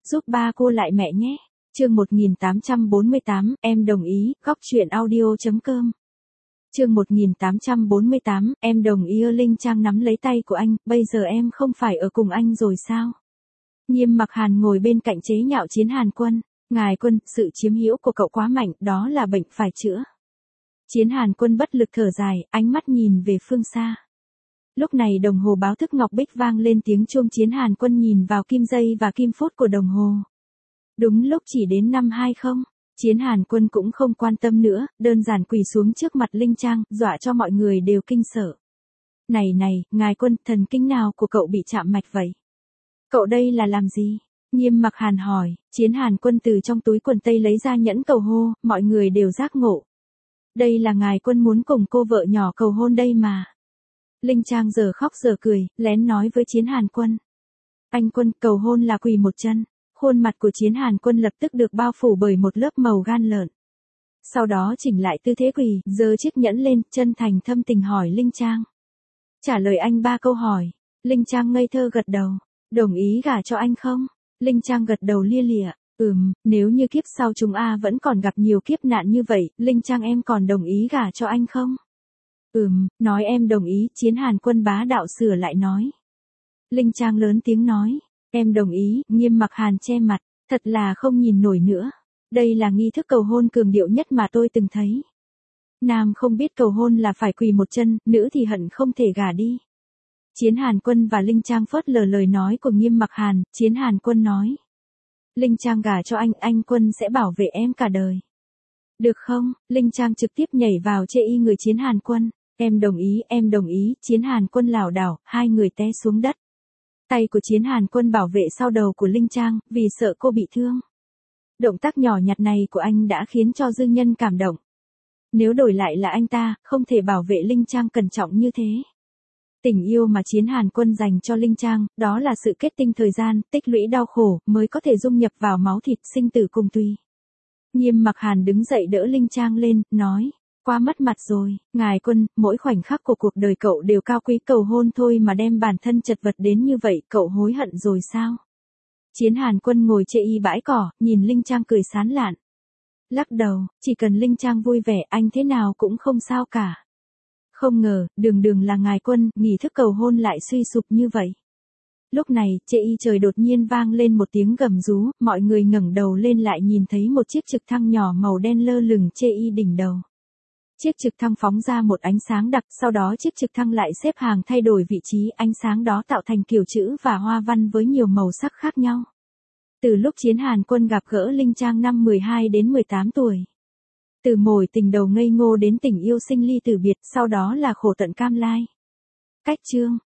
giúp ba cô lại mẹ nhé. Chương 1848, em đồng ý, góc truyện audio.com. Chương 1848, em đồng ý. Linh Trang nắm lấy tay của anh, bây giờ em không phải ở cùng anh rồi sao? Nghiêm Mặc Hàn ngồi bên cạnh chế nhạo Chiến Hàn Quân. Ngài Quân, sự chiếm hữu của cậu quá mạnh, đó là bệnh phải chữa. Chiến Hàn Quân bất lực thở dài, ánh mắt nhìn về phương xa. Lúc này đồng hồ báo thức ngọc bích vang lên tiếng chuông. Chiến Hàn Quân nhìn vào kim giây và kim phút của đồng hồ. Đúng lúc chỉ đến 5:20. Chiến Hàn Quân cũng không quan tâm nữa, đơn giản quỳ xuống trước mặt Linh Trang, dọa cho mọi người đều kinh sợ. Này, Ngài Quân, thần kinh nào của cậu bị chạm mạch vậy? Cậu đây là làm gì? Nghiêm Mặc Hàn hỏi. Chiến Hàn Quân từ trong túi quần tây lấy ra nhẫn cầu hôn, mọi người đều giác ngộ. Đây là Ngài Quân muốn cùng cô vợ nhỏ cầu hôn đây mà. Linh Trang giờ khóc giờ cười, lén nói với Chiến Hàn Quân. Anh Quân, cầu hôn là quỳ một chân. Khuôn mặt của Chiến Hàn Quân lập tức được bao phủ bởi một lớp màu gan lợn. Sau đó chỉnh lại tư thế quỳ, giơ chiếc nhẫn lên, chân thành thâm tình hỏi Linh Trang. Trả lời anh 3 câu hỏi. Linh Trang ngây thơ gật đầu. Đồng ý gả cho anh không? Linh Trang gật đầu lia lịa. Nếu như kiếp sau chúng vẫn còn gặp nhiều kiếp nạn như vậy, Linh Trang em còn đồng ý gả cho anh không? Nói em đồng ý. Chiến Hàn Quân bá đạo sửa lại nói. Linh Trang lớn tiếng nói. Em đồng ý. Nghiêm Mặc Hàn che mặt, thật là không nhìn nổi nữa. Đây là nghi thức cầu hôn cường điệu nhất mà tôi từng thấy. Nam không biết cầu hôn là phải quỳ một chân, nữ thì hận không thể gả đi. Chiến Hàn Quân và Linh Trang phớt lờ lời nói của Nghiêm Mặc Hàn. Chiến Hàn Quân nói. Linh Trang gả cho anh Quân sẽ bảo vệ em cả đời. Được không? Linh Trang trực tiếp nhảy vào chê y người Chiến Hàn Quân. Em đồng ý. Chiến Hàn Quân lảo đảo, hai người té xuống đất. Tay của Chiến Hàn Quân bảo vệ sau đầu của Linh Trang, vì sợ cô bị thương. Động tác nhỏ nhặt này của anh đã khiến cho dư nhân cảm động. Nếu đổi lại là anh ta, không thể bảo vệ Linh Trang cẩn trọng như thế. Tình yêu mà Chiến Hàn Quân dành cho Linh Trang, đó là sự kết tinh thời gian, tích lũy đau khổ, mới có thể dung nhập vào máu thịt, sinh tử cùng tùy. Nghiêm Mặc Hàn đứng dậy đỡ Linh Trang lên, nói. Quá mất mặt rồi, Ngài Quân, mỗi khoảnh khắc của cuộc đời cậu đều cao quý, cầu hôn thôi mà đem bản thân chật vật đến như vậy, cậu hối hận rồi sao? Chiến Hàn Quân ngồi chê y bãi cỏ, nhìn Linh Trang cười sán lạn. Lắc đầu, chỉ cần Linh Trang vui vẻ, anh thế nào cũng không sao cả. Không ngờ, đường là Ngài Quân, nghi thức cầu hôn lại suy sụp như vậy. Lúc này, chê y trời đột nhiên vang lên một tiếng gầm rú, mọi người ngẩng đầu lên lại nhìn thấy một chiếc trực thăng nhỏ màu đen lơ lửng chê y đỉnh đầu. Chiếc trực thăng phóng ra một ánh sáng đặc, sau đó chiếc trực thăng lại xếp hàng thay đổi vị trí, ánh sáng đó tạo thành kiểu chữ và hoa văn với nhiều màu sắc khác nhau. Từ lúc Chiến Hàn Quân gặp gỡ Linh Trang năm 12 đến 18 tuổi. Từ mồi tình đầu ngây ngô đến tình yêu sinh ly tử biệt, sau đó là khổ tận cam lai. Cách chương